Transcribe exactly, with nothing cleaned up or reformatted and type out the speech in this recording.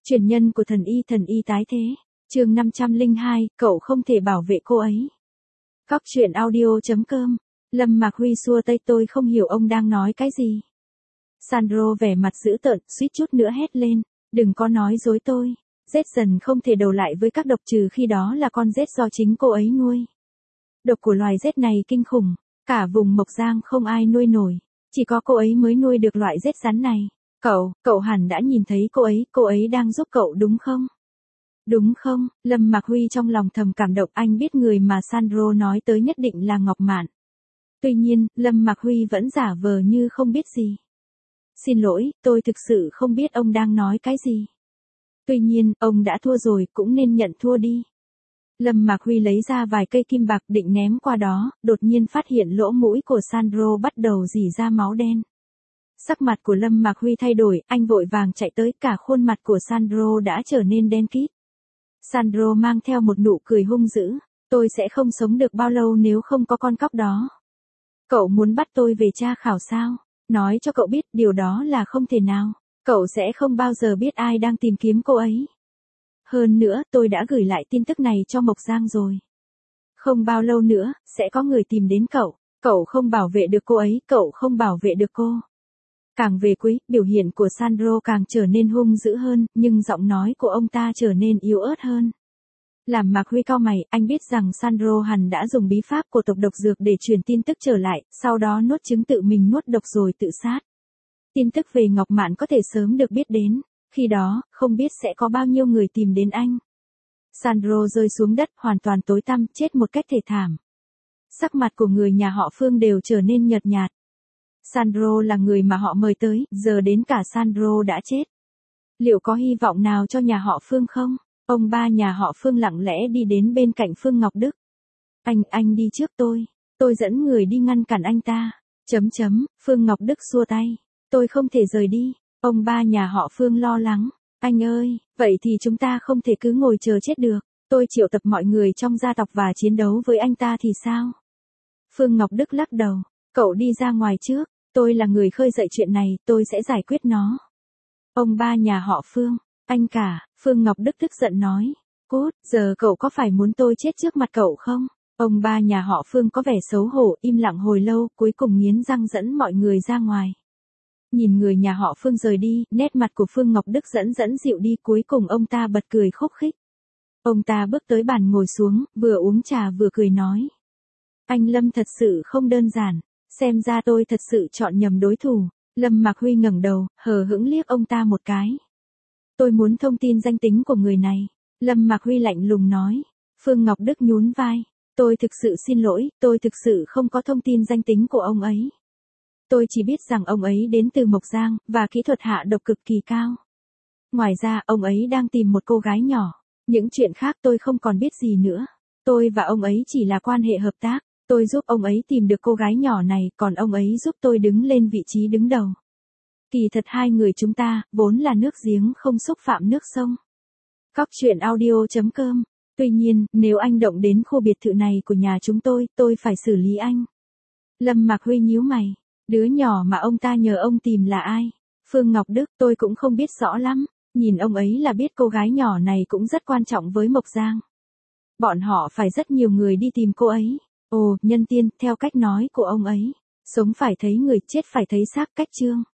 Truyền nhân của thần y thần y tái thế. Chương năm trăm lẻ hai, cậu không thể bảo vệ cô ấy. Góc truyện audio chấm com. Lâm Mạc Huy xua tay, tôi không hiểu ông đang nói cái gì. Sandro vẻ mặt dữ tợn, suýt chút nữa hét lên, đừng có nói dối tôi. Rết dần không thể đầu lại với các độc, trừ khi đó là con rết do chính cô ấy nuôi. Độc của loài rết này kinh khủng, cả vùng Mộc Giang không ai nuôi nổi, chỉ có cô ấy mới nuôi được loại rết rắn này. Cậu, cậu hẳn đã nhìn thấy cô ấy, cô ấy đang giúp cậu đúng không? Đúng không? Lâm Mạc Huy trong lòng thầm cảm động, anh biết người mà Sandro nói tới nhất định là Ngọc Mạn. Tuy nhiên, Lâm Mạc Huy vẫn giả vờ như không biết gì. Xin lỗi, tôi thực sự không biết ông đang nói cái gì. Tuy nhiên, ông đã thua rồi, cũng nên nhận thua đi. Lâm Mạc Huy lấy ra vài cây kim bạc định ném qua đó, đột nhiên phát hiện lỗ mũi của Sandro bắt đầu rỉ ra máu đen. Sắc mặt của Lâm Mạc Huy thay đổi, anh vội vàng chạy tới, cả khuôn mặt của Sandro đã trở nên đen kịt. Sandro mang theo một nụ cười hung dữ, tôi sẽ không sống được bao lâu nếu không có con cóc đó. Cậu muốn bắt tôi về tra khảo sao? Nói cho cậu biết điều đó là không thể nào, cậu sẽ không bao giờ biết ai đang tìm kiếm cô ấy. Hơn nữa, tôi đã gửi lại tin tức này cho Mộc Giang rồi. Không bao lâu nữa, sẽ có người tìm đến cậu, cậu không bảo vệ được cô ấy, cậu không bảo vệ được cô. Càng về cuối, biểu hiện của Sandro càng trở nên hung dữ hơn, nhưng giọng nói của ông ta trở nên yếu ớt hơn. Làm Mạc Huy cau mày, anh biết rằng Sandro hẳn đã dùng bí pháp của tộc độc dược để truyền tin tức trở lại, sau đó nuốt trứng tự mình nuốt độc rồi tự sát. Tin tức về Ngọc Mạn có thể sớm được biết đến, khi đó, không biết sẽ có bao nhiêu người tìm đến anh. Sandro rơi xuống đất, hoàn toàn tối tăm, chết một cách thê thảm. Sắc mặt của người nhà họ Phương đều trở nên nhợt nhạt. Sandro là người mà họ mời tới, giờ đến cả Sandro đã chết. Liệu có hy vọng nào cho nhà họ Phương không? Ông ba nhà họ Phương lặng lẽ đi đến bên cạnh Phương Ngọc Đức. Anh, anh đi trước tôi. Tôi dẫn người đi ngăn cản anh ta. Chấm chấm, Phương Ngọc Đức xua tay. Tôi không thể rời đi. Ông ba nhà họ Phương lo lắng. Anh ơi, vậy thì chúng ta không thể cứ ngồi chờ chết được. Tôi triệu tập mọi người trong gia tộc và chiến đấu với anh ta thì sao? Phương Ngọc Đức lắc đầu. Cậu đi ra ngoài trước. Tôi là người khơi dậy chuyện này, tôi sẽ giải quyết nó. Ông ba nhà họ Phương. Anh cả, Phương Ngọc Đức tức giận nói. Cút, giờ cậu có phải muốn tôi chết trước mặt cậu không? Ông ba nhà họ Phương có vẻ xấu hổ, im lặng hồi lâu, cuối cùng nghiến răng dẫn mọi người ra ngoài. Nhìn người nhà họ Phương rời đi, nét mặt của Phương Ngọc Đức dẫn dẫn dịu đi, cuối cùng ông ta bật cười khúc khích. Ông ta bước tới bàn ngồi xuống, vừa uống trà vừa cười nói. Anh Lâm thật sự không đơn giản, xem ra tôi thật sự chọn nhầm đối thủ. Lâm Mạc Huy ngẩng đầu, hờ hững liếc ông ta một cái. Tôi muốn thông tin danh tính của người này. Lâm Mạc Huy lạnh lùng nói. Phương Ngọc Đức nhún vai. Tôi thực sự xin lỗi, tôi thực sự không có thông tin danh tính của ông ấy. Tôi chỉ biết rằng ông ấy đến từ Mộc Giang, và kỹ thuật hạ độc cực kỳ cao. Ngoài ra, ông ấy đang tìm một cô gái nhỏ. Những chuyện khác tôi không còn biết gì nữa. Tôi và ông ấy chỉ là quan hệ hợp tác. Tôi giúp ông ấy tìm được cô gái nhỏ này, còn ông ấy giúp tôi đứng lên vị trí đứng đầu. Kỳ thật hai người chúng ta, vốn là nước giếng không xúc phạm nước sông. Góc truyện audio chấm com. Tuy nhiên, nếu anh động đến khu biệt thự này của nhà chúng tôi, tôi phải xử lý anh. Lâm Mạc Huy nhíu mày. Đứa nhỏ mà ông ta nhờ ông tìm là ai? Phương Ngọc Đức, tôi cũng không biết rõ lắm. Nhìn ông ấy là biết cô gái nhỏ này cũng rất quan trọng với Mộc Giang. Bọn họ phải rất nhiều người đi tìm cô ấy. Ồ, nhân tiên, theo cách nói của ông ấy. Sống phải thấy người, chết phải thấy xác, cách chương.